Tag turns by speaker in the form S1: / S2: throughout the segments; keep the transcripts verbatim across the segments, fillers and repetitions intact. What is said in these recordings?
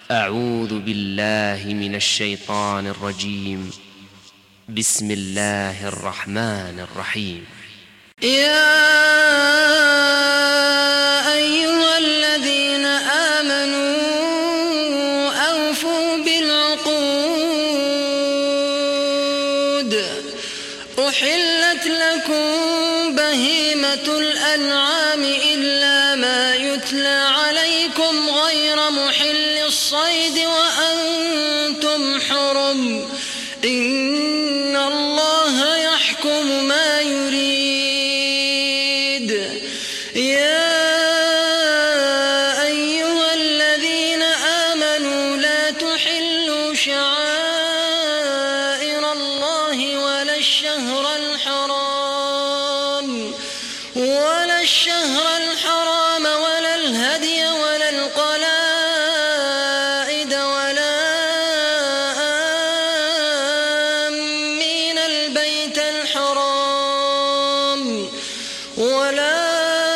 S1: أعوذ بالله من الشيطان الرجيم. بسم الله الرحمن الرحيم.
S2: يا أيها الذين آمنوا أوفوا بالعقود. أحلت لكم بهيمة الأنعام إلا ما يتلى عليكم غير محل الصيد وأنتم حرم. إن الله يحكم ما يريد. يا أيها الذين آمنوا لا تحلوا شعائر الله ولا الشهر الحرام ولا الشهر الحرام ولا الهدي ولا القلائد ولا آمين البيت الحرام ولا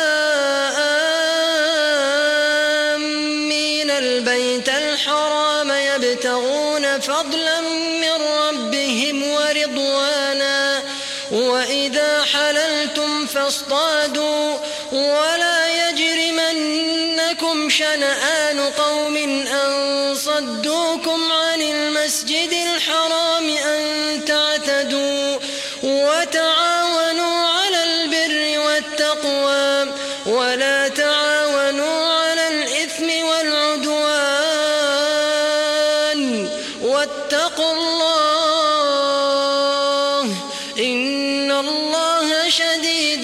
S2: آمين البيت الحرام يبتغون فضلا من ربهم ورضوانا. وإذا حللتم فاصطادوا ولا يجرمنكم شنآن قوم أن صدوكم عن المسجد الحرام أن تعتدوا. وتعاونوا على البر والتقوى ولا تعاونوا على الإثم والعدوان. واتقوا الله إن الله شديد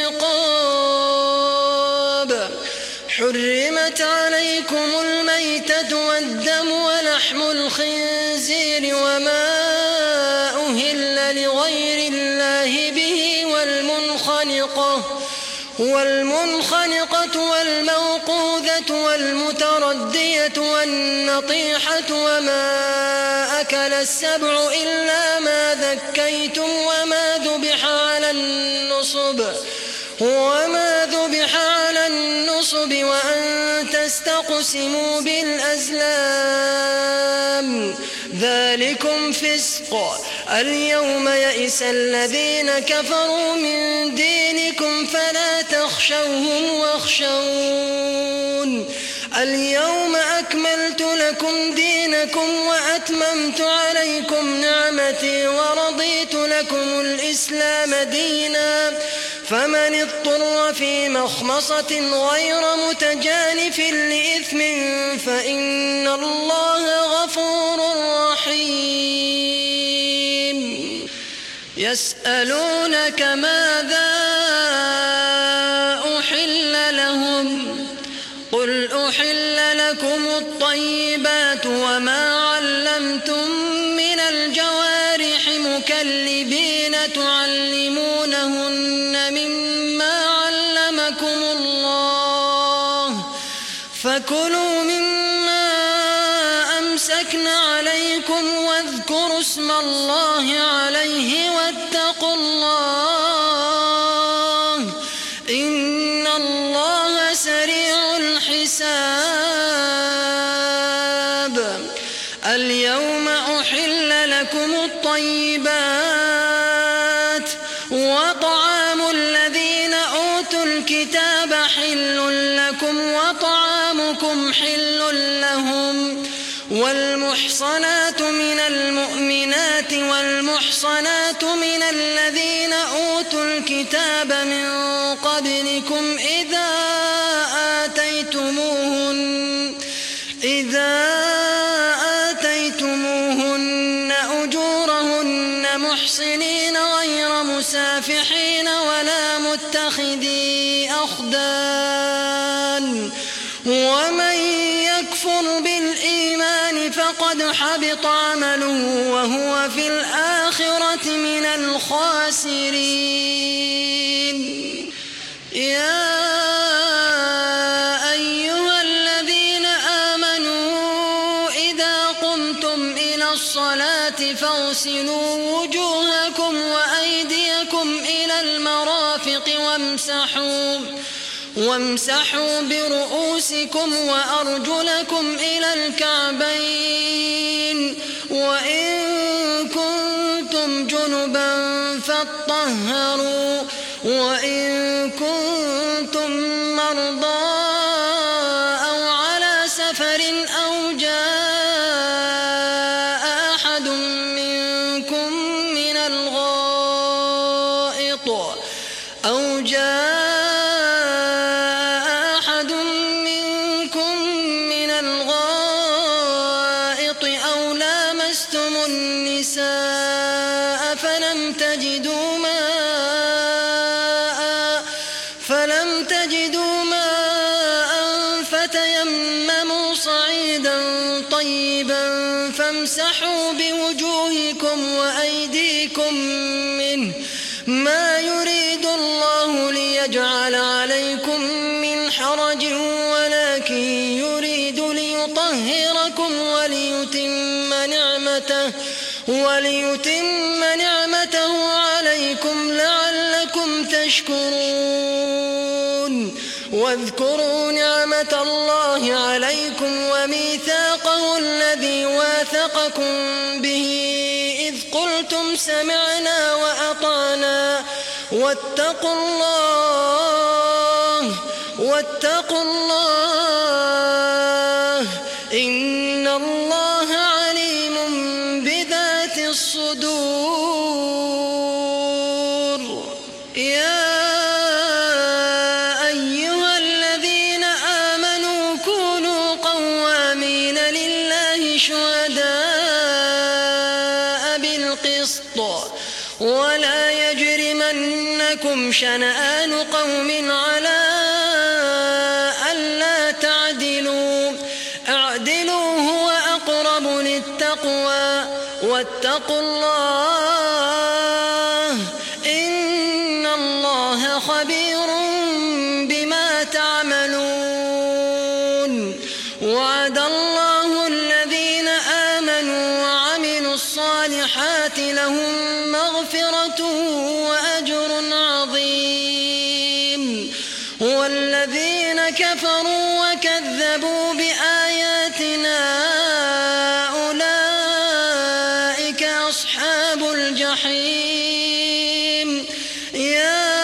S2: العقاب. حرمت عليكم الميتة والدم ولحم الخنزير وما أهل لغير الله به والمنخنقة والمنخنقة والموقوذة والمتردية والنطيحة وما أكل السبع إلا ما ذكيتم وما ذبح على النصب وما ذبح على النصب وأن تستقسموا بالأزلام ذلكم فسق. اليوم يئس الذين كفروا من دينكم فلا تخشوهم واخشون. اليوم أكملت لكم دينكم وأتممت عليكم نعمتي ورضيت لكم الإسلام دينا. فمن اضطر في مخمصة غير متجانف لإثم فإن الله غفور رحيم. يسألونك ماذا أحل لهم قل أحل لكم الطيبات وما علمتم من الجوارح مكلبين تعلمونهن مما علمكم الله فكلوا مما أمسكن عليكم واذكروا اسم الله عليه واتقوا الله إن الله سريع الحساب. اليوم أحل لكم الطيبات وطعام الذين أوتوا الكتاب حل لكم وطعامكم حل لهم. والمحصنات من المؤمنات والمحصنات من الذين أوتوا الكتاب من قبلكم إذا آتيتموهن إذا آتيتموهن أجورهن محصنين غير مسافحين ولا متخذي أخدان. ومن يكفر بالإيمان فقد حبط عمله وهو في الآخرة من الخاسرين. يا أيها الذين آمنوا إذا قمتم إلى الصلاة فاغسلوا وجوهكم وأيديكم إلى المرافق وامسحوا وامسحوا برؤوسكم وأرجلكم إلى الكعبين وإن كنتم جنبا فاطهروا وإن كنتم مرضى أو على سفر أو جاء أحد منكم من الغائط أو جاء أحد منكم من الغائط أو لامستم النساء فلم تجدوا ماء فلم تجدوا ماء فتيمموا صعيدا طيبا فامسحوا بوجوهكم وأيديكم منه ما يريد الله ليجعل عليكم من حرج ولكن يريد ليطهركم وليتم نعمته وليتم نعمته عليكم لعلكم تشكرون واذكروا نعمة الله عليكم وميثاقه الذي واثقكم به إذ قلتم سمعنا وأطعنا واتقوا الله واتقوا الله إن الله عليم بذات الصدور. يا أيها الذين آمنوا كونوا قوامين لله شهداء بالقسط ولا يجرمنكم شنآن قوم على ألا تعدلوا اعدلوا هو أقرب للتقوى واتقوا الله إن الله خبير بما تعملون. وعد الله الذين آمنوا وعملوا الصالحات لهم مغفرة وأجر عظيم والذين كفروا وكذبوا بآياتنا أولئك أصحاب الجحيم. يا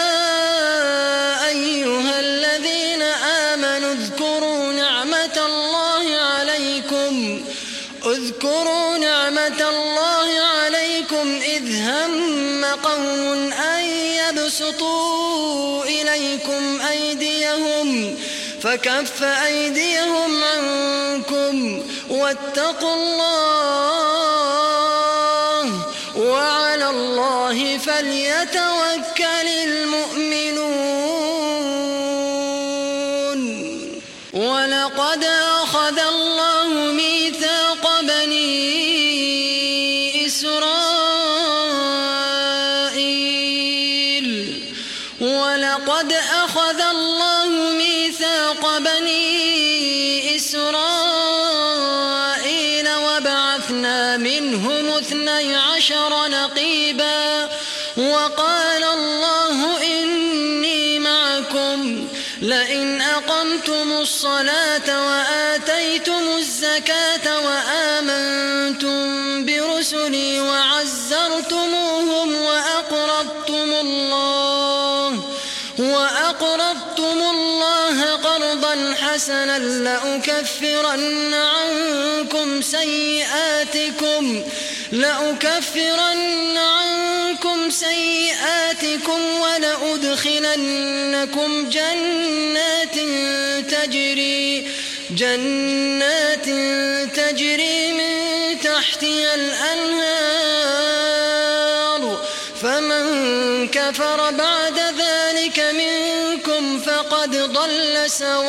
S2: أيها الذين آمنوا اذكروا نعمة الله عليكم اذكروا نعمة الله عليكم إذ هم قوم أن يبسطوا إليكم أيديهم فكف أيديهم عنكم واتقوا الله وعلى الله فليتوكل المؤمنون. ولقد أخذ الله ميثاق بني إسرائيل ولقد أخذ الله ميثاق بني إسرائيل وبعثنا منهم اثني عشر نقيبا وقال الله إني معكم لئن أقمتم الصلاة وآتيتم الزكاة وآمنتم برسلي وعزرتموهم وأقرضتم الله وأقرضتم الله قرضا حسنا لأكفرن عنكم سيئاتكم لأكفرن عنكم سيئاتكم ولأدخلنكم جنات تجري جنات تجري من تحتها الأنهار فمن كفر بعد ذلك منكم فقد ضل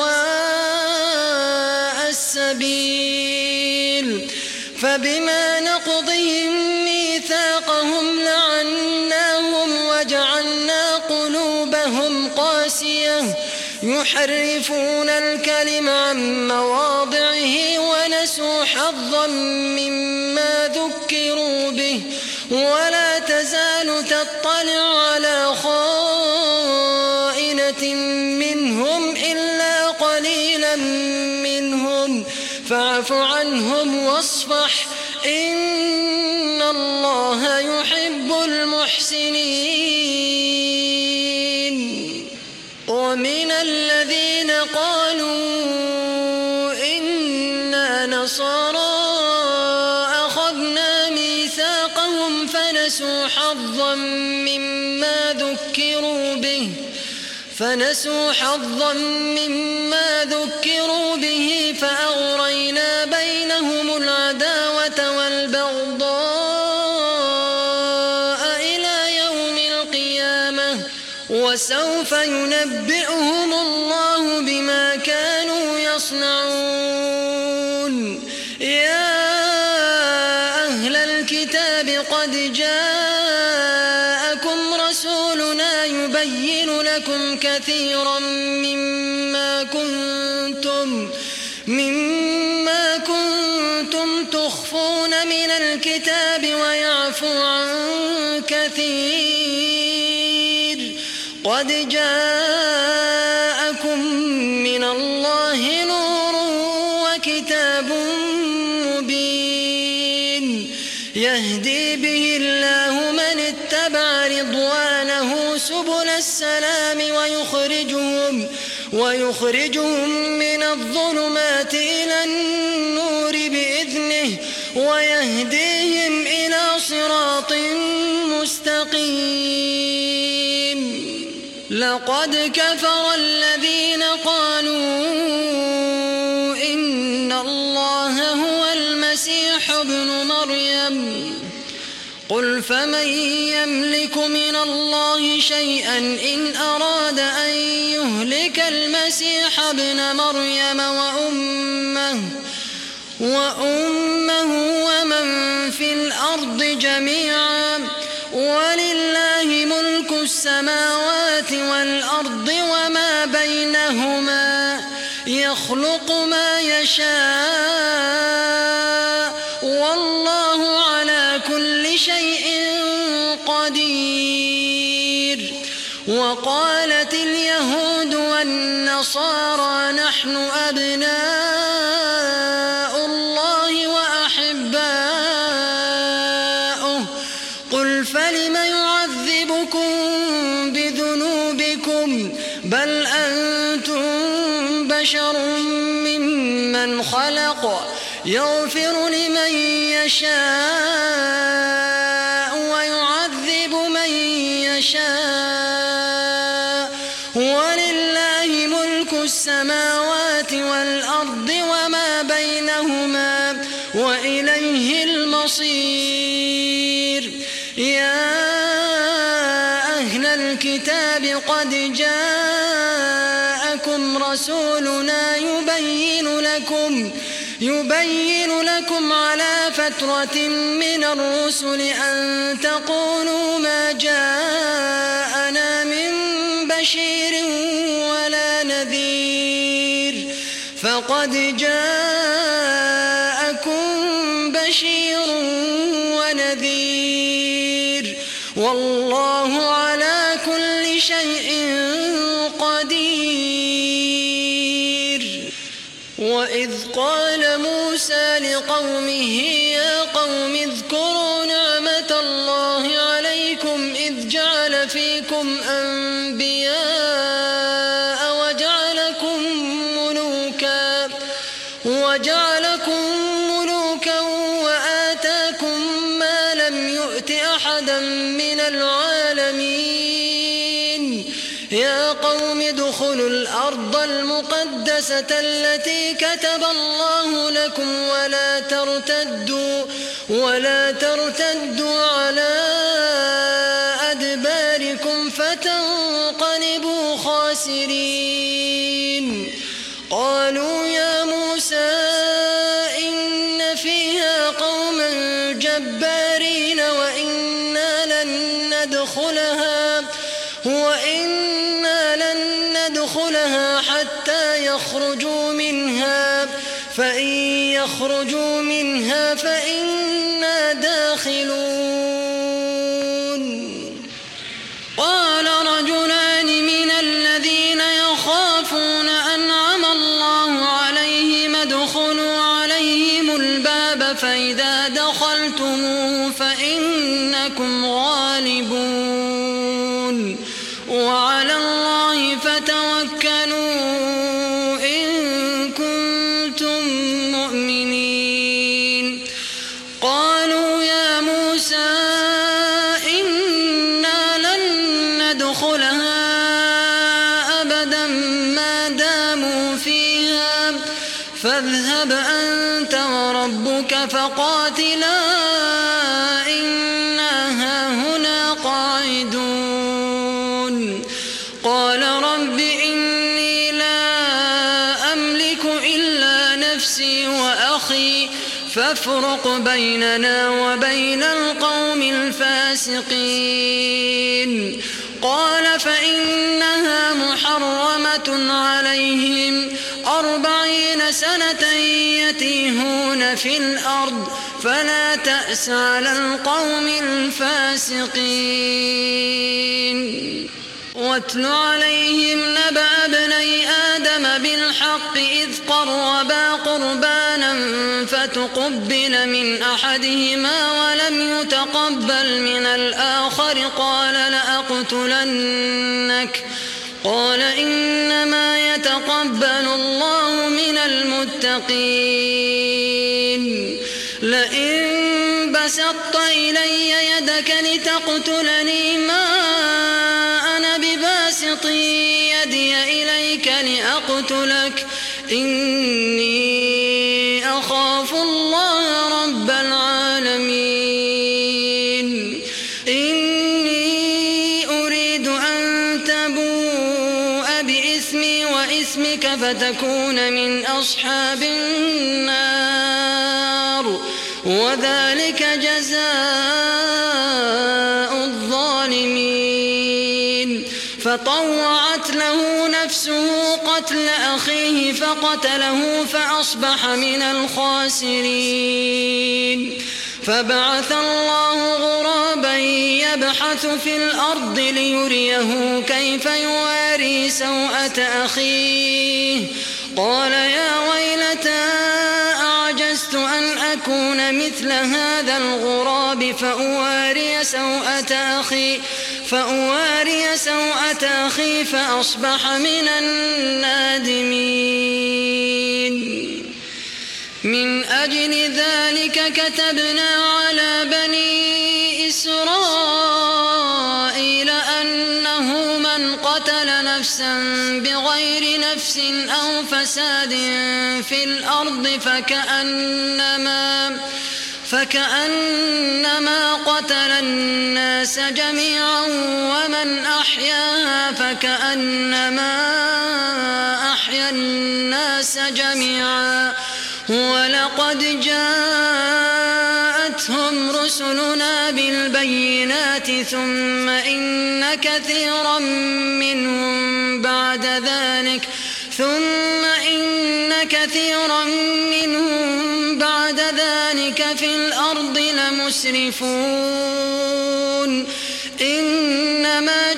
S2: سواء السبيل. فبما نقضهم ميثاقهم لعناهم وجعلنا قلوبهم قاسية يحرفون الكلم عن مواضعه ونسوا حظا مما ذكروا به ولا تزال تطلع على خائنة منهم عاجلا منهم فاعف عنهم واصفح إن الله يحب المحسنين. ومن الذين قالوا إنا نصارى أخذنا ميثاقهم فنسوا حظا مما ذكروا به فنسوا حظا مما ذكروا به فأغرينا بينهم العداوة والبغضاء إلى يوم القيامة وسوف ينبئهم الله بما كانوا يصنعون. يا أهل الكتاب قد جاءكم رسولنا يبين لكم كثيرا مما كنتم مما كنتم تخفون من الكتاب ويعفو عن كثير. قد جاءكم من الله نور وكتاب مبين يهدي به الله من اتبع رضوانه سبل السلام ويخرجهم ويخرجهم من الظلمات إلى النور بإذنه ويهديهم إلى صراط مستقيم. لقد كفر الذين قالوا إن الله هو المسيح ابن مريم قل فمن يملك من الله شيئا إن أراد أن يهلك المسيح ابن مريم وأمه وأمه ومن في الأرض جميعا ولله ملك السماوات والأرض وما بينهما يخلق ما يشاء والله على كل شيء قدير. وقالت اليهود والنصارى نحن أبناء الله وأحباؤه قل فلم يعذبكم بذنوبكم بل أنتم بشر ممن خلق يغفر لمن يشاء ويعذب من يشاء ولله ملك السماوات والأرض وما بينهما وإليه المصير. يا أهل الكتاب قد جاءكم رسولنا يبين لكم يبين لكم على فترة من الرسل أن تقولوا ما جاءنا من بشير ولا نذير فقد جاءكم بشير ونذير والله على كل شيء قدير. وإذ قال موسى لقومه يا قوم اذكروا نعمة الله عليكم إذ جعل فيكم أنبياء وجعلكم ملوكا وجعلكم ملوكا وآتاكم ما لم يؤت أحدا من العالمين. يا قوم ادخلوا الأرض المقدسة التي كتب الله لكم ولا ترتدوا ولا ترتدوا على أدباركم فتنقلبوا خاسرين. قالوا يا موسى إن فيها قوما جبارين وإنا لن ندخلها وإنا لن ندخلها حتى يخرجوا منها فإن يخرجوا منها فإنا داخلون. قال رجلان من الذين يخافون أنعم الله فإذا دخلتموه فإنكم غالبون وعلى الله فتوكلوا إن كنتم مؤمنين. قالوا يا موسى إنا لن ندخلها أبدا ما داموا فيها فاذهب أنت وربك فقاتلا إنا هاهنا قاعدون. قال رب إني لا أملك إلا نفسي وأخي فافرق بيننا وبين القوم الفاسقين. قال فإنها محرمة عليهم أربعين سنة يتيهون في الأرض فلا تأس على القوم الفاسقين. واتل عليهم نبأ ابني آدم بالحق إذ قربا قربانا فتقبل من أحدهما ولم يتقبل من الآخر قال لأقتلنك قال إنما يتقبل الله من المتقين. لئن بسطت إلي يدك لتقتلني ما أنا بباسط يدي إليك لأقتلك إني أخاف الله رب العالمين. إني أريد أن تبوء بإثمي وإثمك فتكون من أصحاب النار وذلك جزاء الظالمين. فطوعت له نفسه قتل أخيه فقتله فأصبح من الخاسرين. فبعث الله غرابا يبحث في الأرض ليريه كيف يواري سوءة أخيه قال يا ويلتى أعجزت أن أكون مثل هذا الغراب فأواري سوءة أخي فأواري سوءة أخي فأصبح من النادمين. من أجل ذلك كتبنا على بني إسرائيل أنه من قتل نفسا بغير نفس أو فساد في الأرض فكأنما فكأنما قتل الناس جميعا ومن أحياها فكأنما أحيا الناس جميعا ولقد جاءتهم رسلنا بالبينات ثم إن كثيرا منهم بعد ذلك ثم إن كثيرا منهم بعد ذلك في الأرض لمسرفون. إنما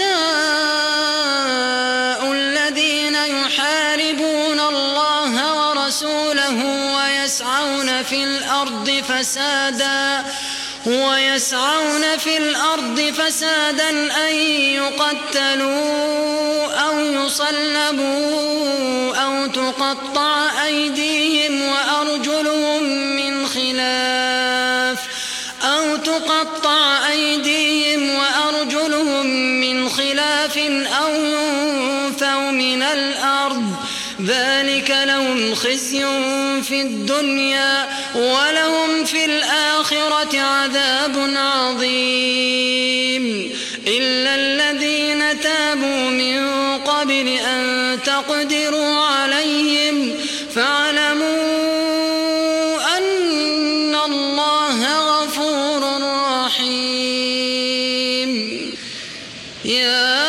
S2: جزاء الذين يحاربون الله ورسوله ويسعون في الأرض فسادا ويسعون في الأرض فسادا أن يقتلوا أو يصلبوا أو تقطع أيديهم وأرجلهم من خلاف أو تقطع أيديهم وأرجلهم من خلاف أو ينفوا من الأرض ذلك لهم خزي في الدنيا ولهم في الآخرة عذاب عظيم. إلا الذين تابوا من قبل أن تقدروا عليهم فاعلموا أن الله غفور رحيم. يا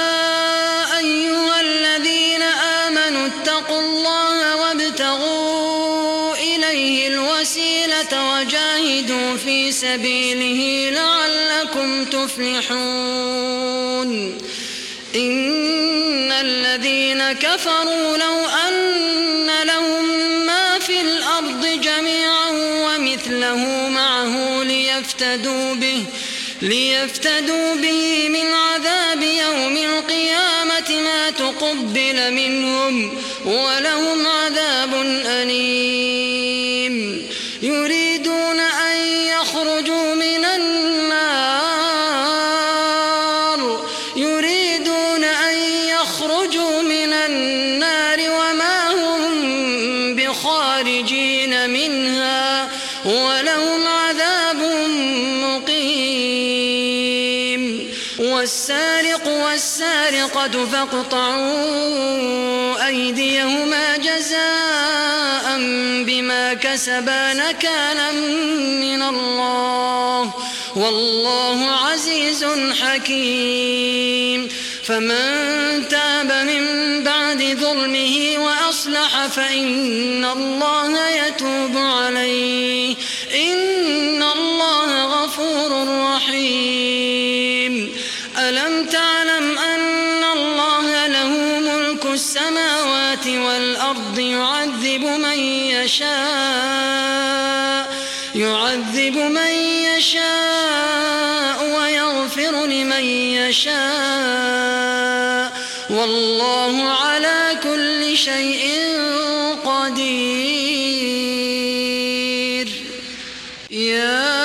S2: وجاهدوا في سبيله لعلكم تفلحون. إن الذين كفروا لو أن لهم ما في الأرض جميعا ومثله معه ليفتدوا به ليفتدوا به من عذاب يوم القيامة ما تقبل منهم ولهم عذاب أليم. يريدون أن يخرجوا من النار يريدون أن يخرجوا من النار وما هم بخارجين منها ولهم عذاب مقيم. والسارق والسارقة فاقطعوا أيديهما جزاء بما كسبا نكالا من الله والله عزيز حكيم. فمن تاب من بعد ظلمه وأصلح فإن الله يتوب عليه إن الله غفور رحيم. ألم تعلم أن الله له ملك السماوات والأرض يعذب من يشاء يعذب من يشاء ويغفر لمن يشاء والله على كل شيء قدير. يا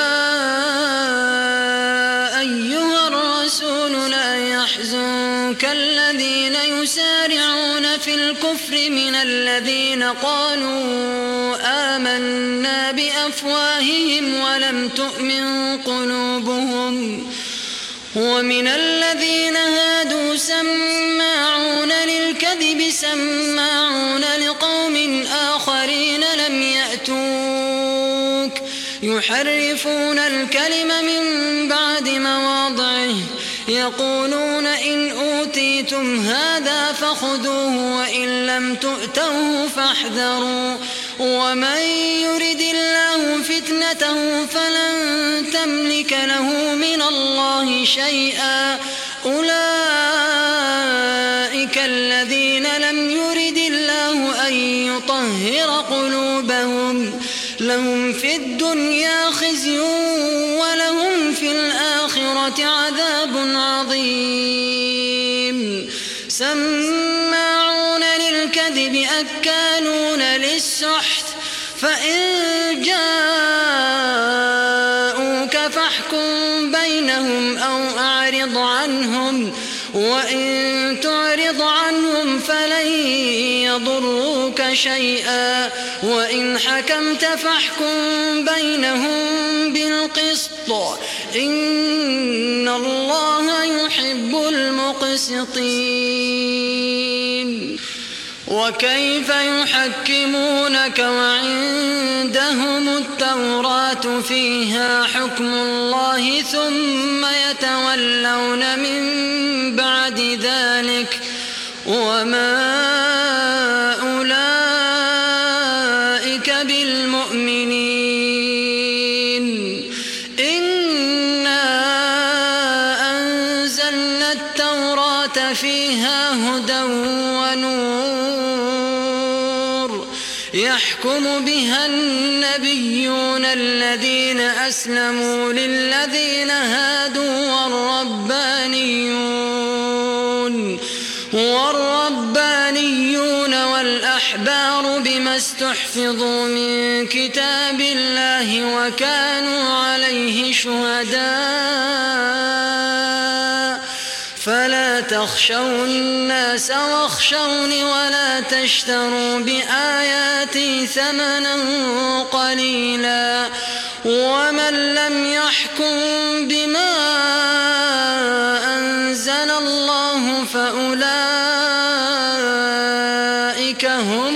S2: أيها الرسول لا يحزنك الذين يسارعون في الكفر من الذين قالوا آمنا بأفواههم ولم تؤمن قلوبهم ومن الذين هادوا سماعون للكذب سماعون لقوم آخرين لم يأتوك يحرفون الكلم من بعد مواضعه يقولون إن أوتيتم هذا فخذوه وإن لم تؤتوه فاحذروا ومن يرد الله فتنته فلن تملك له من الله شيئا أولئك الذين لم يرد الله أن يطهر قلوبهم لهم في الدنيا خزي ولهم في الآخرة عذاب عظيم. سماعون للكذب أكالون للسحت فإن جاءوك فاحكم بينهم أو أعرض عنهم وإن تعرض عنهم فلن يضروك شيئا وإن حكمت فاحكم بينهم بالقسط إن الله يحب المقسطين. وكيف يحكمونك وعندهم التوراة فيها حكم الله ثم يتولون من بعد ذلك وما أولئك بالمؤمنين. إنا أنزلنا التوراة فيها هدى ونور يحكم بها النبيون الذين أسلموا للذين هادوا والربانيون والربانيون والأحبار بما استحفظوا من كتاب الله وكانوا عليه شهداء فلا تخشوا الناس واخشوني ولا تشتروا بآياتي ثمنا قليلا ومن لم يحكم بما أنزل الله فأولئك هم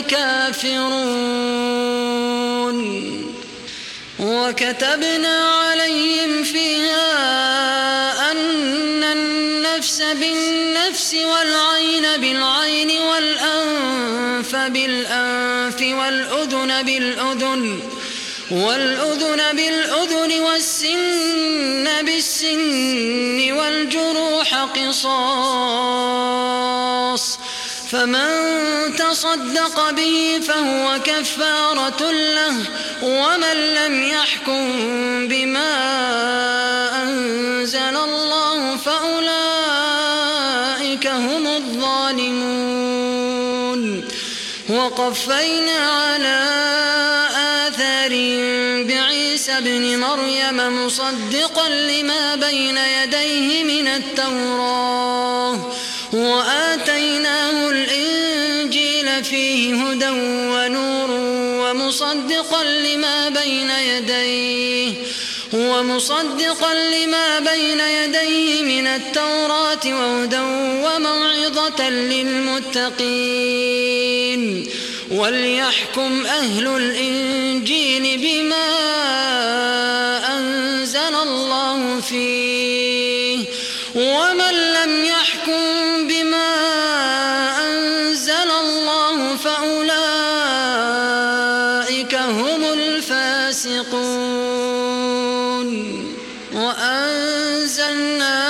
S2: الكافرون. وكتبنا عليهم فيها أن النفس بالنفس والعين بالعين والأنف بالأنف والأذن بالأذن والأذن بالأذن والسن بالسن والجروح قصاص فمن تصدق به فهو كفارة له ومن لم يحكم بما أنزل الله فأولئك هم الظالمون. وقفينا على آثارهم بعيسى ابن مريم مصدقا لما بين يديه من التوراة وآتيناه الإنجيل فيه هدى ونور ومصدقا لما بين يديه ومصدقا لما بين يديه من التوراة وهدى وموعظة للمتقين. وليحكم أهل الإنجيل بما أنزل الله فيه ومن لم يحكم بما أنزل الله فأولئك هم الفاسقون. وأنزلنا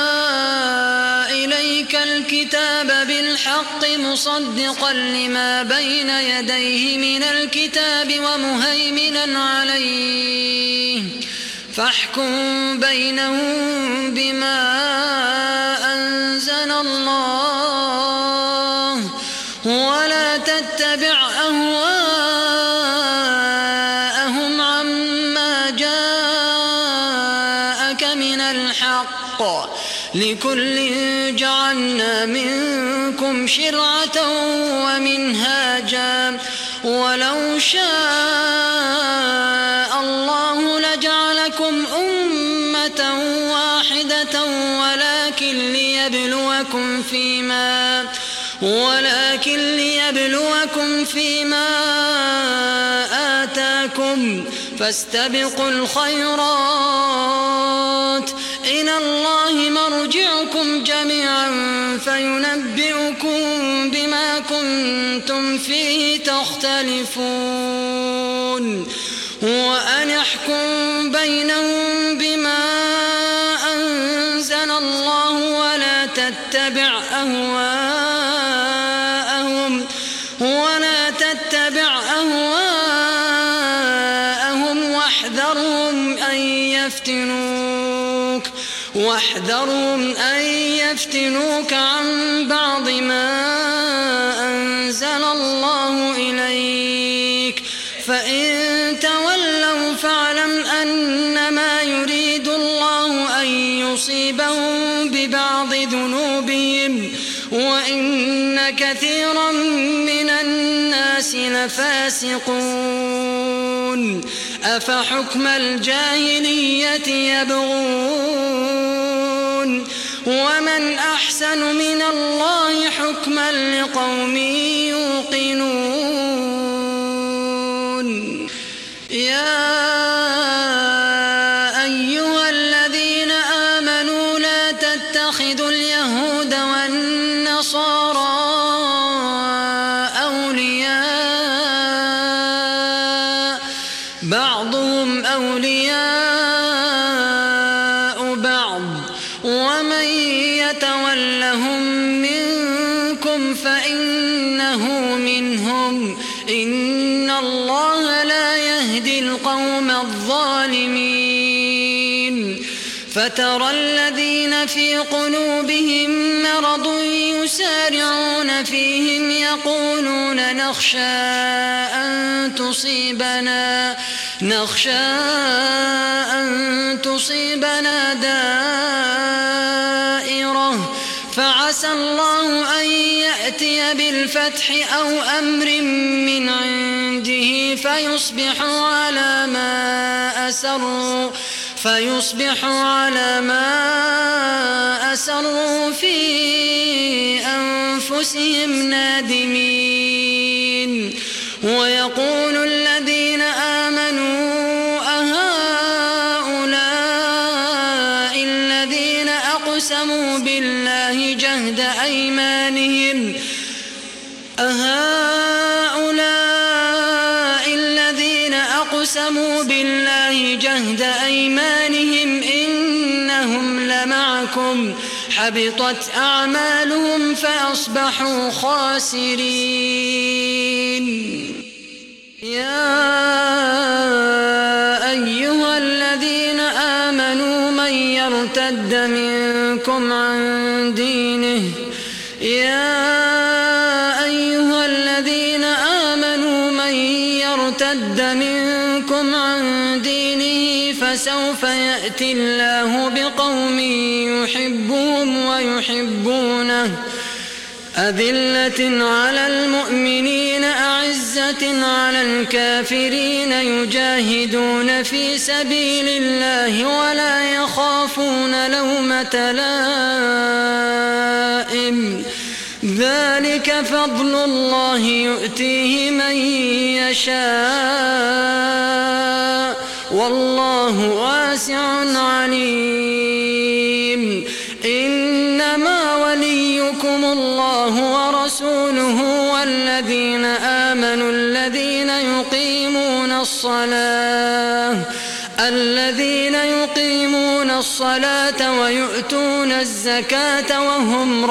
S2: إليك الكتاب بالحق مصدقا لما بين يديه من الكتاب ومهيمنا عليه فاحكم بينهم بما أنزل الله ولا تتبع أهواءهم عما جاءك من الحق لكل جعلنا منكم شرعة ومنهاجا ولو شاء الله لجعلكم أمة واحدة ولكن ليبلوكم فيما ولكن ليبلوكم فيما آتاكم فاستبقوا الخيرات إلى الله مرجعكم جميعا فينبئكم بما كنتم فيه تختلفون. وأن احكم بينهم بما أنزل الله ولا تتبع أهواءهم ولا تتبع أهواءهم واحذرهم أن يفتنوك واحذرهم أن يفتنوك عن بعض ما أنزل الله إليك فإن تولوا فاعلم أنما يريد الله أن يصيبهم ببعض ذنوبهم وإن كثيرا من الناس لفاسقون. أفحكم الجاهلية يبغون ومن أحسن من الله حكما لقوم يوقنون. يا أيها الذين آمنوا لا تتخذوا اليهود والنصارى أولياء بعضهم أولياء بعض ومن يتولهم منكم فإنه منهم إن الله لا يهدي القوم الظالمين. فترى الذين في قلوبهم مرض يسارعون فيهم يقولون نخشى أن تصيبنا نخشى أن تصيبنا دائرة فعسى الله أن يأتي بالفتح أو أمر من عنده فيصبحوا على ما أسروا فيصبحوا على ما أسروا في أنفسهم نادمين. ويقول الذين آمنوا أهؤلاء الذين أقسموا بالله جهد أيمانهم أهؤلاء الذين أقسموا بالله جهد أيمانهم إنهم لمعكم حبطت أعمالهم فأصبحوا خاسرين. يا أيها الذين آمنوا من يرتد منكم عن دينه يا أيها الذين آمنوا من يرتد منكم عن دينه فسوف يأتي الله بقوم يحبهم ويحبونه أذلة على المؤمنين أعزة على الكافرين يجاهدون في سبيل الله ولا يخافون لومة لائم ذلك فضل الله يؤتيه من يشاء والله واسع عليم. إنما وليكم الله ورسوله والذين آمنوا الذين يقيمون الصلاة الذين يقيمون الصلاة ويؤتون الزكاة وهم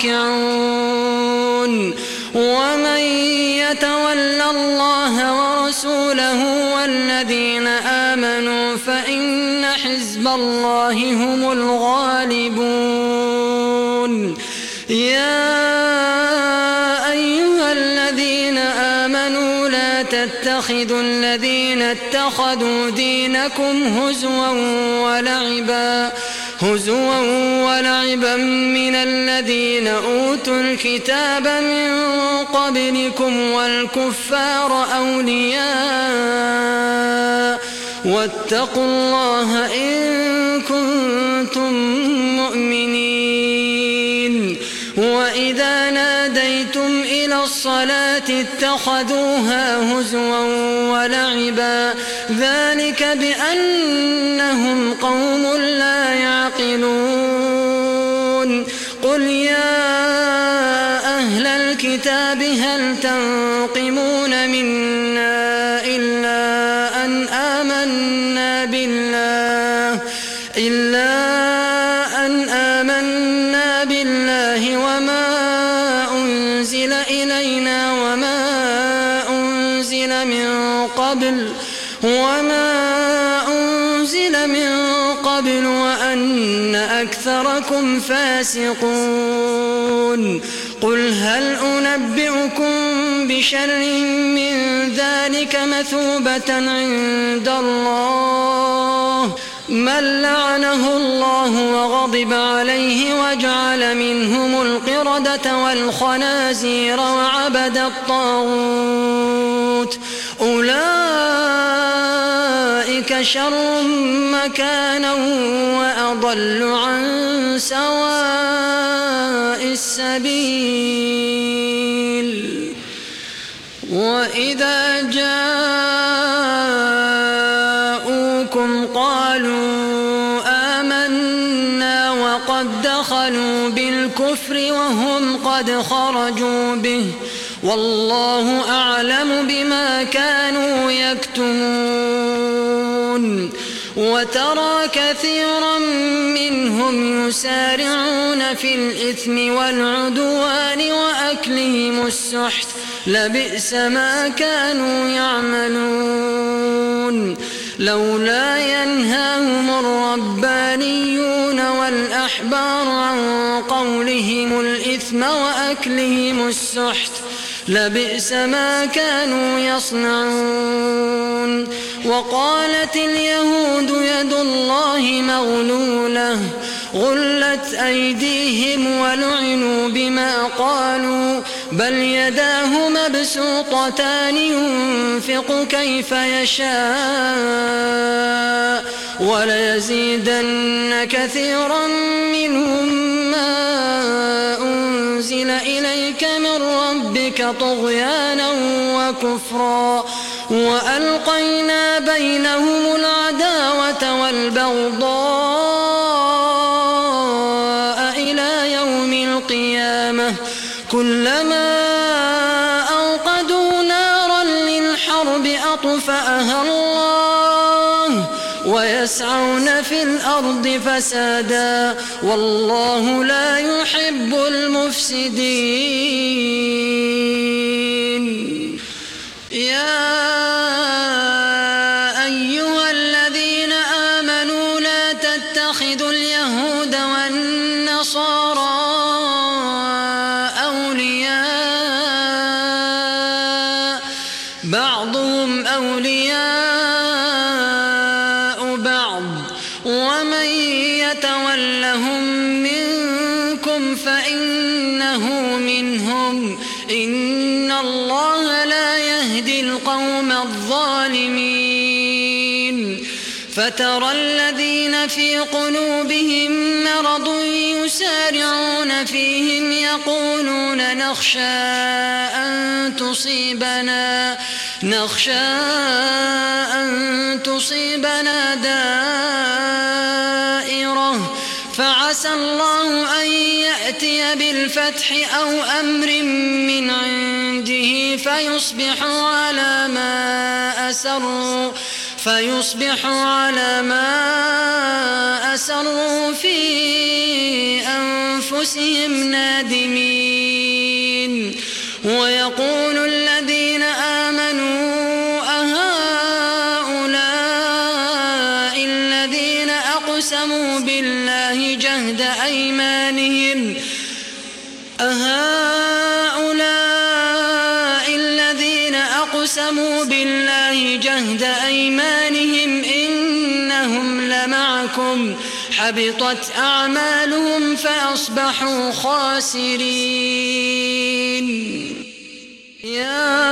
S2: راكعون. ومن يتول الله ورسوله والذين آمنوا فإن حزب الله هم الغالبون. يا أيها الذين آمنوا لا تتخذوا الذين اتخذوا دينكم هزوا ولعبا هزوا ولعبا من الذين أوتوا الكتاب من قبلكم والكفار أولياء واتقوا الله إن كنتم مؤمنين. وإذا ناديتم إلى الصلاة اتخذوها هزوا ولعبا ذلك بأنهم قوم لا يعقلون. قل يا أهل الكتاب هل تنقمون منا إلا أن آمنا بالله إلا أن آمنا بالله وما أنزل إلينا وما أنزل من قبل وما أنزل من قبل وأن أكثركم فاسقون. قل هل أنبئكم بشر من ذلك مثوبة عند الله من لعنه الله وغضب عليه وجعل منهم القردة والخنازير وعبد الطاغوت أولئك شر مكانا وأضل عن سواء السبيل. وإذا جاءوكم قالوا آمنا وقد دخلوا بالكفر وهم قد خرجوا به والله أعلم بما كانوا يكتمون. وترى كثيرا منهم يسارعون في الإثم والعدوان وأكلهم السحت لبئس ما كانوا يعملون. لولا ينهاهم الربانيون والأحبار عن قولهم الإثم وأكلهم السحت لبئس ما كانوا يصنعون. وقالت اليهود يد الله مغلولة غلت أيديهم ولعنوا بما قالوا بل يداه مبسوطتان ينفق كيف يشاء وليزيدن كثيرا منهم ما أنزل إليك من ربك طغيانا وكفرا وألقينا بينهم العداوة والبغضاء إلى يوم القيامة كلما أوقدوا نارا للحرب أطفأها الله ويسعون في الأرض فسادا والله لا يحب المفسدين. يا أيها الذين آمنوا لا تتخذوا اليهود والنصارى أولياء بعضهم أولياء بعض ومن يتولهم منكم فإنه منهم إن الله لا يهدي القوم الظالمين. فترى الذين في قلوبهم مرض يسارعون فيهم يقولون نخشى أن تصيبنا نخشى أن تصيبنا دائرة فعسى الله أن يأتي بالفتح أو أمر من عنده فيصبحوا على ما أسروا فيصبحوا على ما أسروا في أنفسهم نادمين. ويقول الذين آمنوا أهؤلاء الذين أقسموا بالله جهد أيمانهم أهؤلاء الذين أقسموا بالله جهد أيمانهم إنهم لمعكم حبطت أعمالهم فأصبحوا خاسرين. يا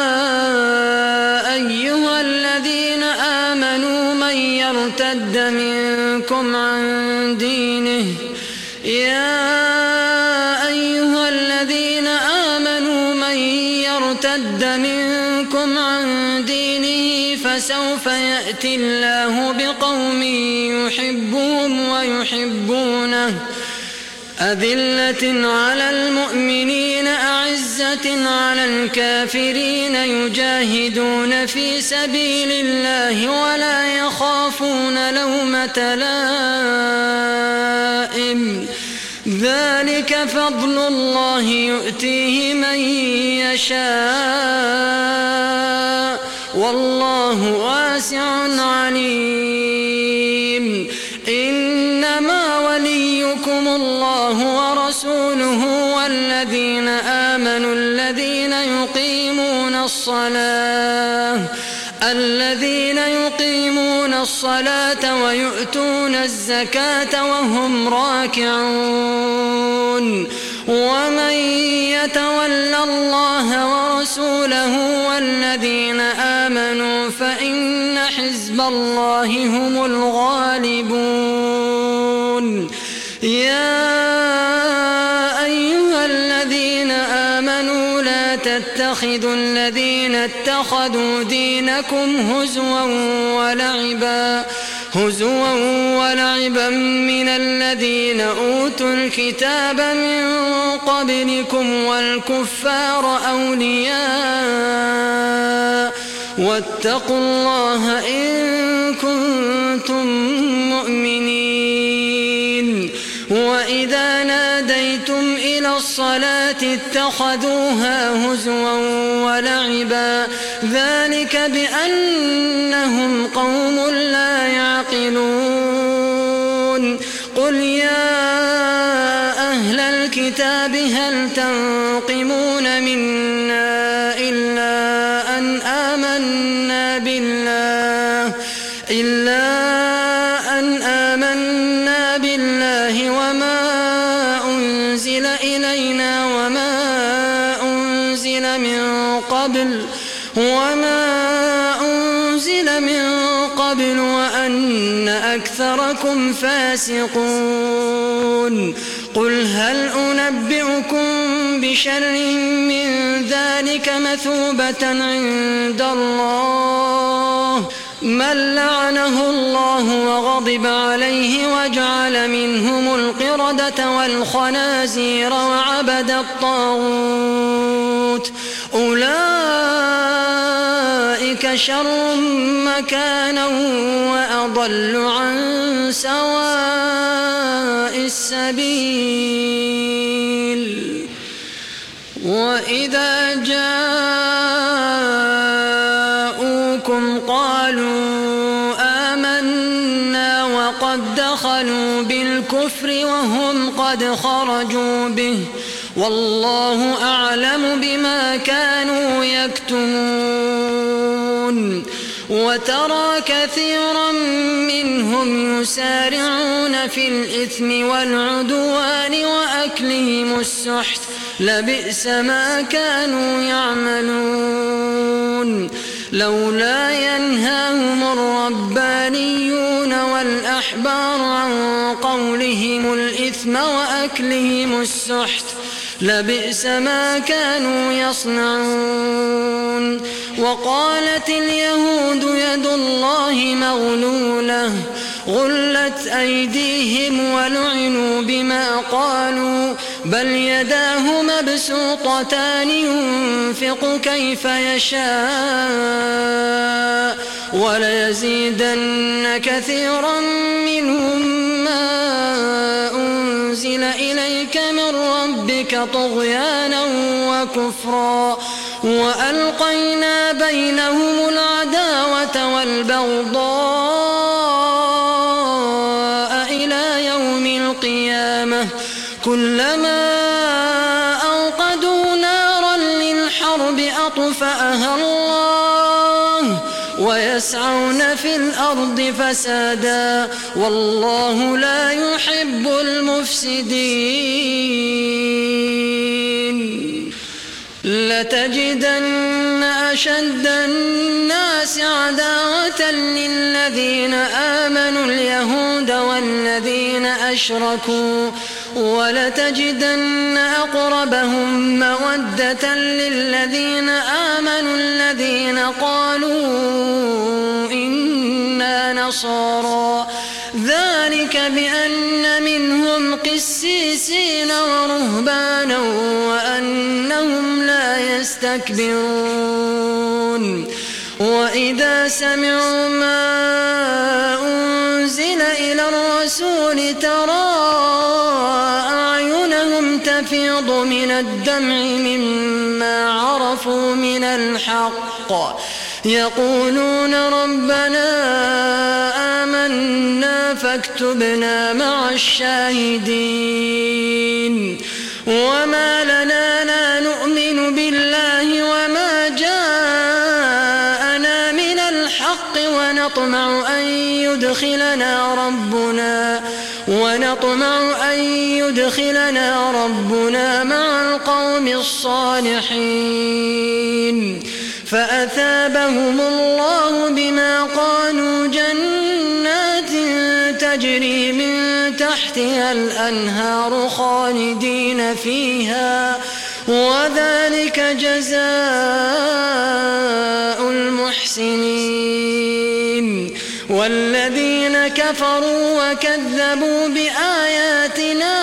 S2: أيها الذين آمنوا من يرتد منكم عن دينه يا أيها الذين آمنوا من يرتد منكم عن دينه فسوف يأتي الله بقوم يحبهم ويحبونه أذلة على المؤمنين أعزة على الكافرين يجاهدون في سبيل الله ولا يخافون لومة لائم ذلك فضل الله يؤتيه من يشاء والله واسع عليم. إنما وليكم الله ورسوله والذين آمنوا الذين يقيمون الصلاة الذين يقيمون الصلاة ويؤتون الزكاة وهم راكعون. ومن يتول الله ورسوله والذين آمنوا فإن حزب الله هم الغالبون. يا أيها الذين آمنوا لا تتخذوا الذين اتخذوا دينكم هزوا ولعبا هزوا ولعبا من الذين أوتوا الكتاب من قبلكم والكفار أولياء واتقوا الله إن كنتم مؤمنين. وإذا ناديتم إلى الصلاة اتخذوها هزوا ولعبا ذلك بأنهم قوم لا يعقلون. قل يا أهل الكتاب هل تنقمون منا إلا أن آمنا بالله إلا أن آمنا بالله وما أنزل إلينا وما أنزل من قبل وما أنزل من قبل وأن أكثركم فاسقون. قل هل أنبئكم بشر من ذلك مثوبة عند الله من لعنه الله وغضب عليه وجعل منهم القردة والخنازير وعبد الطاغوت أولئك شر مكانا وأضل عن سواء السبيل. وإذا جاءوكم قالوا آمنا وقد دخلوا بالكفر وهم قد خرجوا به والله أعلم بما كانوا يكتمون. وترى كثيرا منهم يسارعون في الإثم والعدوان وأكلهم السحت لبئس ما كانوا يعملون. لولا ينهاهم الربانيون والأحبار عن قولهم الإثم وأكلهم السحت لبئس ما كانوا يصنعون. وقالت اليهود يد الله مغلولة غلت أيديهم ولعنوا بما قالوا بل يداه مبسوطتان ينفق كيف يشاء وليزيدن كثيرا منهم ما أنزل إليك من ربك طغيانا وكفرا وألقينا بينهم العداوة والبغضاء إلى يوم القيامة كلما أوقدوا نارا للحرب أطفأها الله ويسعون في الأرض فسادا والله لا يحب المفسدين. لتجدن أشد الناس عداوة للذين آمنوا اليهود والذين أشركوا ولتجدن أقربهم مودة للذين آمنوا الذين قالوا إنا نصارى ذلك بأن منهم قسيسين ورهبانا وأنهم لا يستكبرون. وإذا سمعوا ما أنزل إلى الرسول ترى أعينهم تفيض من الدمع مما عرفوا من الحق يقولون ربنا آمنا فاكتبنا مع الشاهدين. وما لنا لا نؤمن بالله وما جاءنا من الحق ونطمع أن يدخلنا ربنا ونطمع أن يدخلنا ربنا مع القوم الصالحين. فأثابهم الله بما قالوا جنات تجري من تحتها الأنهار خالدين فيها وذلك جزاء المحسنين. والذين كفروا وكذبوا بآياتنا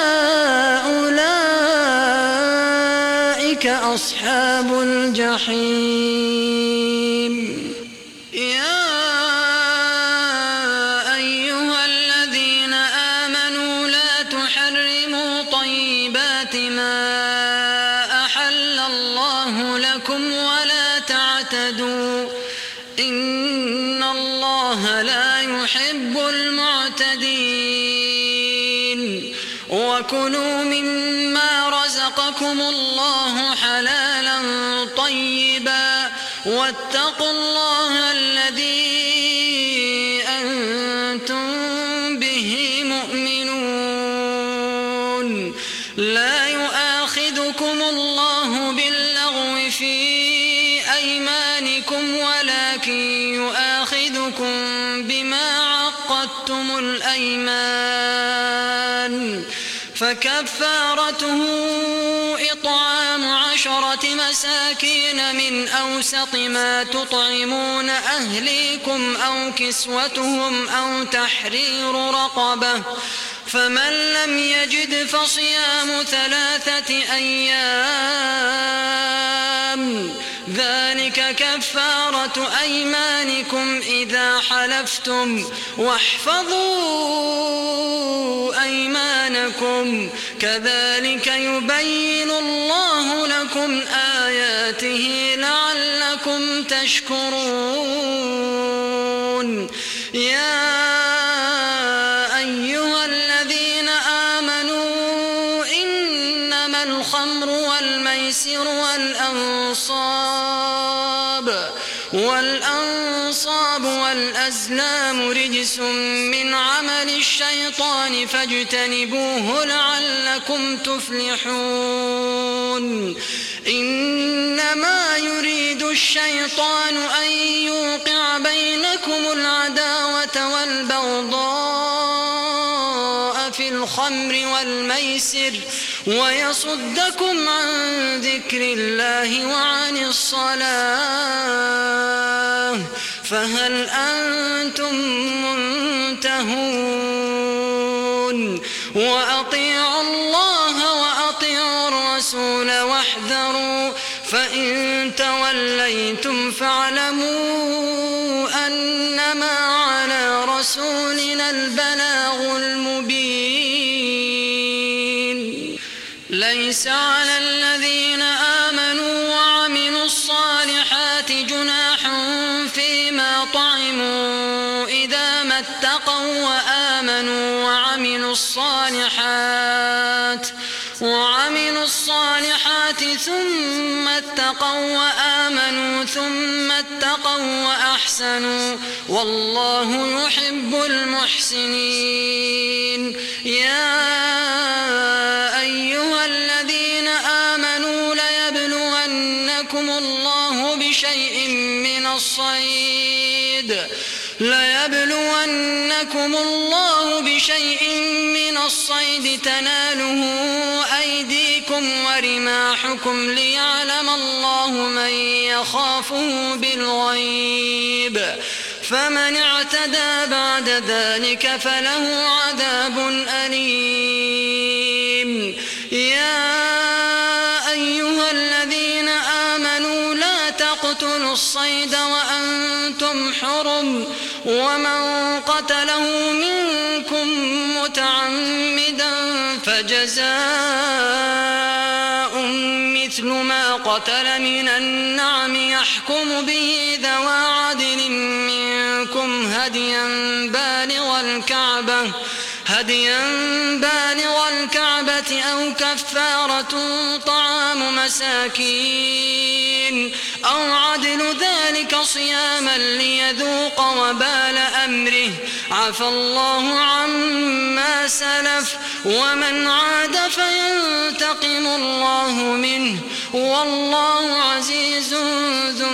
S2: أولئك أصحاب الجحيم. يا أيها الذين آمنوا لا تحرموا طيبات ما أحل الله لكم ولا تعتدوا إن الله لا يحب المعتدين. وكلوا مما رزقكم الله حلالا طيبا واتقوا الله الذي أنتم به مؤمنون. لا يؤاخذكم الله باللغو في أيمانكم ولكن يؤاخذكم بما عقدتم الأيمان فكفارته إطعام عشرة مساكين من أوسط ما تطعمون أهليكم أو كسوتهم أو تحرير رقبة فمن لم يجد فصيام ثلاثة أيام ذلك كفارة أيمانكم إذا حلفتم واحفظوا أيمانكم كذلك يبين الله لكم آياته لعلكم تشكرون. يا أيها الذين آمنوا إنما الخمر والميسر والأنصاب والأنصاب والأزلام رجس من عمل الشيطان فاجتنبوه لعلكم تفلحون. إنما يريد الشيطان أن يوقع بينكم العداوة والبغضاء في الخمر والميسر ويصدكم عن ذكر الله وعن الصلاة فهل أنتم منتهون؟ وأطيعوا الله وأطيعوا الرسول واحذروا فإن توليتم فاعلموا أنما على رسولنا البلاغ المبين. ليس على الذين آمنوا وعملوا الصالحات جناح فيما طعموا إذا ما اتقوا وآمنوا وعملوا الصالحات وعملوا الصالحات ثم اتقوا وآمنوا ثم اتقوا وأحسنوا والله يحب المحسنين. يا أيها الذين آمنوا ليبلونكم الله بشيء من الصيد ليبلونكم الله بشيء من الصيد تناله أيديكم ورماحكم ليعلم الله من يخافه بالغيب فمن اعتدى بعد ذلك فله عذاب أليم. يا أيها الذين آمنوا لا تقتلوا الصيد وأنتم حرم ومن قتله منكم متعمدا فجزاء مثل ما قتل من النعم يحكم به ذوى عدل منكم هديا بالغ الكعبة هديا بالغ الكعبة أو كفارة طعام مساكين أو عدل ذلك صياما ليذوق وبال أمره عفى الله عما سلف ومن عاد فينتقم الله منه والله عزيز ذو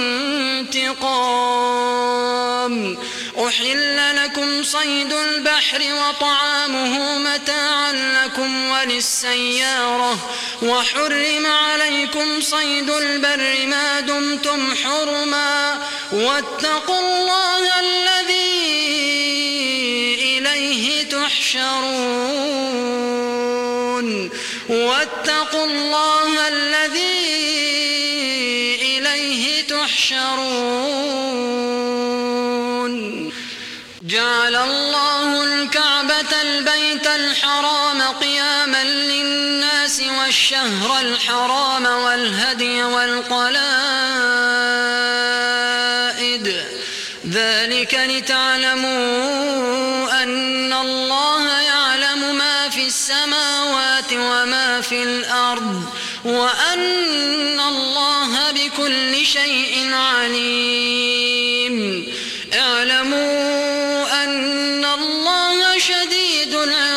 S2: انتقام. أحل لكم صيد البحر وطعامه متاعا لكم وللسيارة وحرم عليكم صيد البر ما دمتم حرما واتقوا الله الذي إليه تحشرون واتقوا الله الذي إليه تحشرون. جعل الله الكعبة البيت الحرام قياما للناس والشهر الحرام والهدي والقلائد ذلك لتعلموا أن الله يعلم ما في السماوات وما في الأرض وأن الله بكل شيء عليم. اعلموا أن الله شديد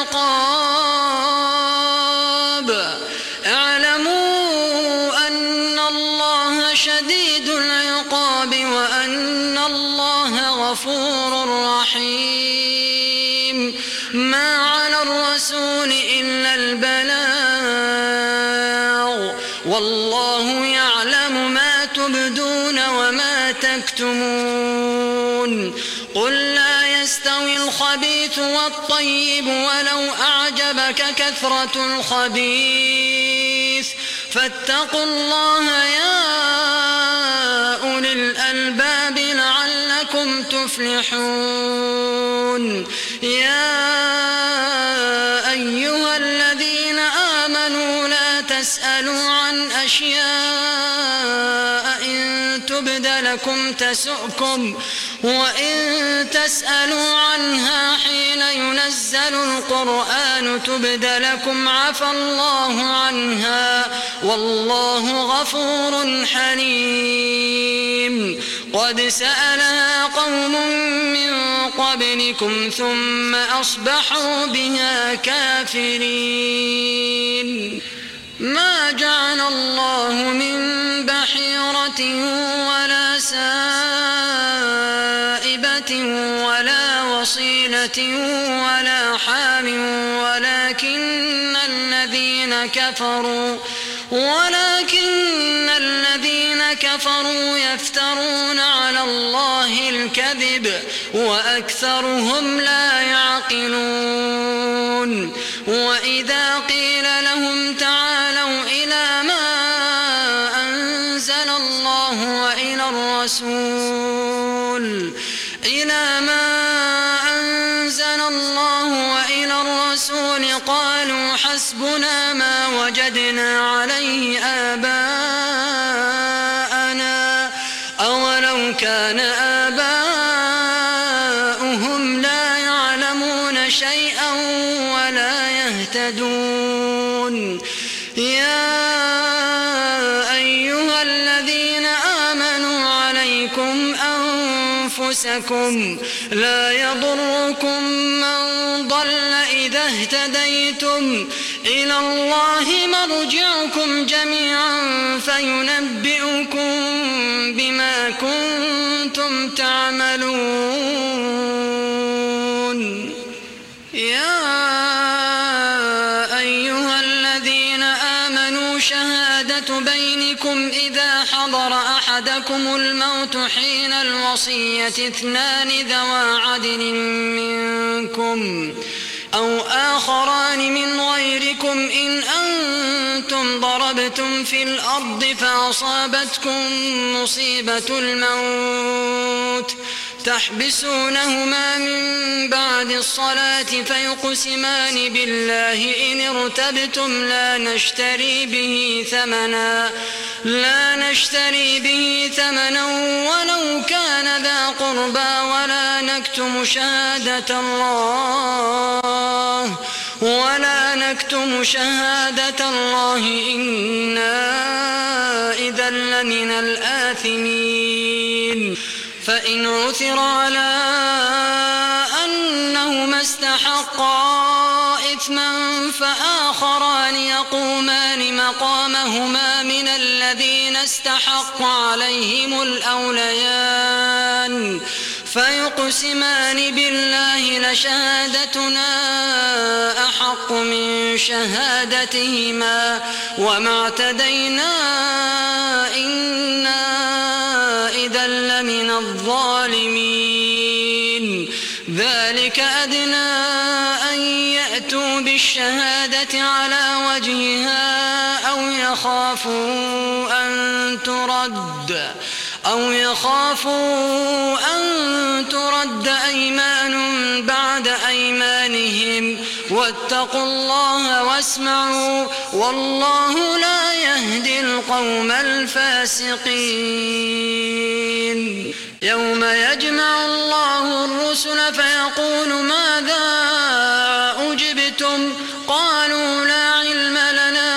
S2: العقاب اعلموا أن الله شديد العقاب وأن الله غفور رحيم. ما على الرسول إلا البلاغ والله يعلم ما تبدون وما تكتمون. قل لا يستوي الخبيث والطيب ولو أعجبك كثرة الخبيث فاتقوا الله يا أولي الألباب لعلكم تفلحون. يا أيها الذين آمنوا لا تسألوا عن أشياء إن تبد لكم تسؤكم وإن تسألوا عنها حين ينزل القرآن تبد لكم عفى الله عنها والله غفور حليم. قد سألها قوم من قبلكم ثم أصبحوا بها كافرين. ما جعل الله من بحيرة ولا سائبة ولا وصيلة ولا حام ولكن الذين كفروا ولكن الذين كفروا يفترون على الله الكذب وأكثرهم لا يعقلون. وإذا قيل لهم تعالوا إلى ما أنزل الله وإلى الرسول إلى ما أنزل الله وإلى الرسول قالوا حسبنا ما وجدنا عليه آباءنا أولو كان آباؤهم لا يعلمون شيئا ولا يهتدون. يا أيها الذين آمنوا عليكم أنفسكم لا يضركم من ضل إذا اهتديتم إلى الله مرجعكم جميعا فينبئكم بما كنتم تعملون. يا أيها الذين آمنوا شهادة بينكم إذا حضر أحدكم الموت حين الوصية اثنان ذوى عدل منكم أو آخران من غيركم إن أنتم ضربتم في الأرض فأصابتكم مصيبة الموت تحبسونهما من بعد الصلاة فيقسمان بالله إن ارتبتم لا نشتري به ثمنا لا نشتري به ثمنا ولو كان ذا قربى ولا نكتم شهادة الله ولا نكتم شهادة الله إنا إذا لمن الآثمين. فإن عثر على أنهما استحقا إثما فآخران يقومان مقامهما من الذين استحق عليهم الأوليان فيقسمان بالله لشهادتنا أحق من شهادتهما وما اعتدينا إنا إذا لمن الظالمين. ذلك أدنى أن يأتوا بالشهادة على وجهها أو يخافوا أن ترد أو يخافوا أن ترد أيمان بعد أيمانهم واتقوا الله واسمعوا والله لا يهدي القوم الفاسقين. يوم يجمع الله الرسل فيقول ماذا أجبتم قالوا لا علم لنا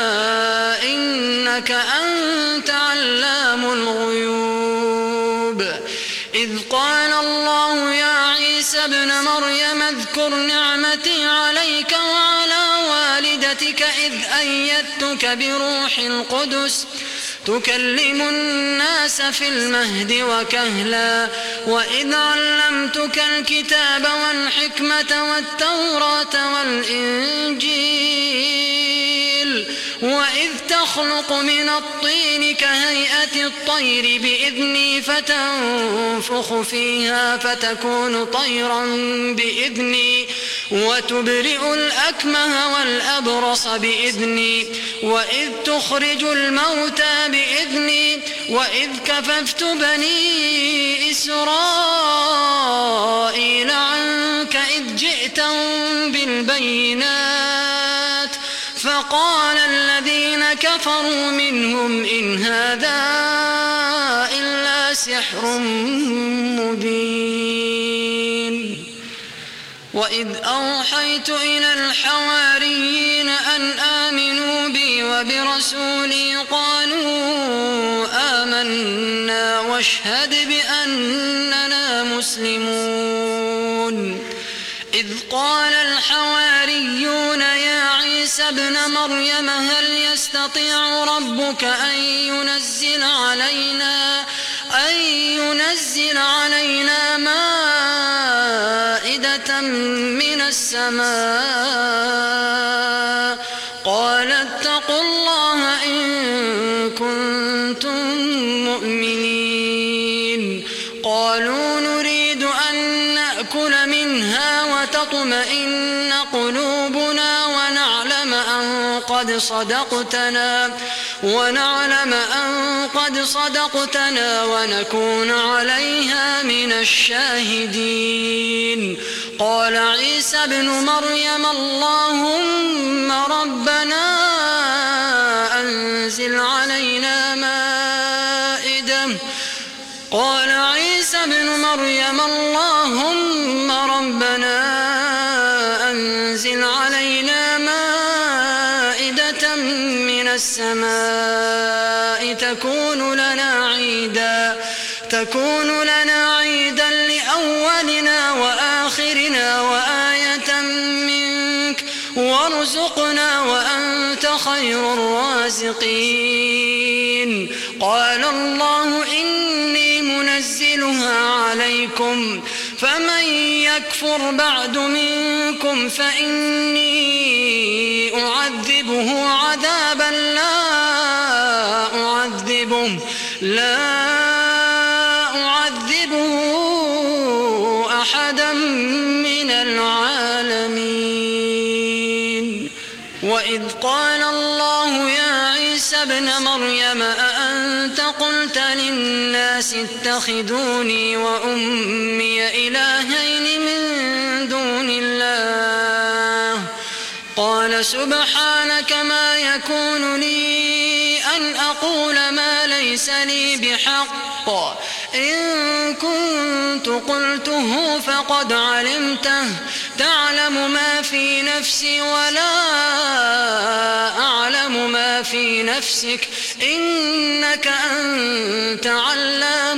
S2: إنك أنت علام الغيوب. إذ قال الله يا عيسى ابن مريم اذكر نعمتي عليك وعلى والدتك إذ أيدتك بروح القدس تكلم الناس في المهد وكهلا وإذ علمتك الكتاب والحكمة والتوراة والإنجيل وإذ تخلق من الطين كهيئة الطير بإذني فتنفخ فيها فتكون طيرا بإذني وتبرئ الأكمه والأبرص بإذني وإذ تخرج الموتى بإذني وإذ كففت بني إسرائيل عنك إذ جئتهم بالبينات فقال الذين كفروا منهم إن هذا إلا سحر مبين. وإذ أوحيت إلى الحواريين أن آمنوا بي وبرسولي قالوا آمنا واشهد بأننا مسلمون. إذ قال الحواريون يا عيسى ابن مريم هل يستطيع ربك أن ينزل علينا أن ينزل علينا مائدة من السماء قال اتقوا الله إن كنتم مؤمنين. قالوا نريد أن نأكل منها وتطمئن قلوبنا ونعلم أن قد صدقتنا ونعلم أن قد صدقتنا ونكون عليها من الشاهدين. قال عيسى ابن مريم اللهم ربنا أنزل علينا مائدة قال عيسى ابن مريم اللهم ربنا أنزل علينا مائدة من السماء تكون لنا عيدا تكون لنا عيدا لأولنا وآخرنا وآية منك وارزقنا وأنت خير الرازقين. قال الله إني منزلها عليكم فمن يكفر بعد منكم فإني أعذبه عذابا لا أعذبه لا أعذبه أحدا من العالمين. وإذ قال الله يا عيسى ابن مريم أأنت قلت للناس اتخذوني وأمي إلهين من دون الله قال سبحانك ما يكون لي أن أقول ما ليس لي بحق إن كنت قلته فقد علمته تعلم ما في نفسي ولا أعلم ما في نفسك إنك أنت علام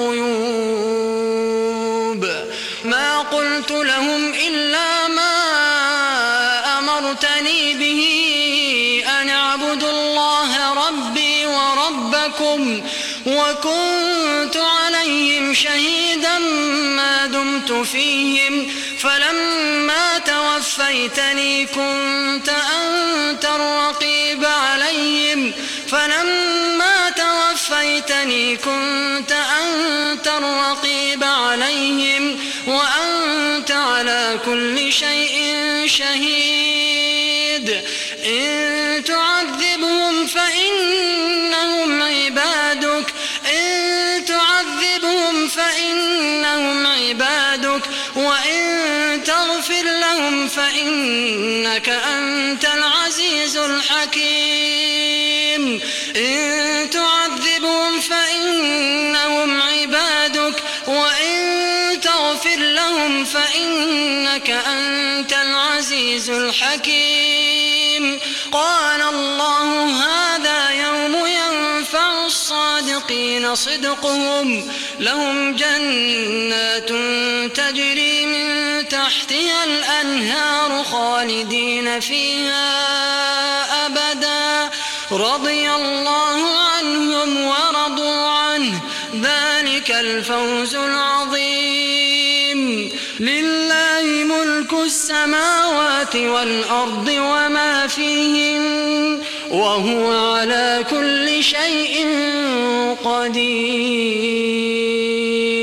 S2: الغيوب. ما قلت لهم إلا ما أمرتني به أن اعبدوا الله ربي وربكم وكنت عليهم شهيدا ما دمت فيهم فلما توفيتني كنت أنت الرقيب عليهم فلما توفيتني كنت أنت الرقيب عليهم وأنت على كل شيء شهيد. إن تعذبهم فإنهم عبادك إن تعذبهم فإنهم عبادك وإن تغفر لهم فإنك أنت العزيز الحكيم. إن تعذبهم فإنهم عبادك وإن تغفر لهم فإنك أنت العزيز الحكيم. قال الله هذا يوم ينفع الصادقين صدقهم لهم جنات تجري من تحتها الأنهار خالدين فيها أبدا رضي الله عنهم ورضوا عنه ذلك الفوز العظيم. لله ملك السماوات والأرض وما فيهن وهو على كل شيء قدير.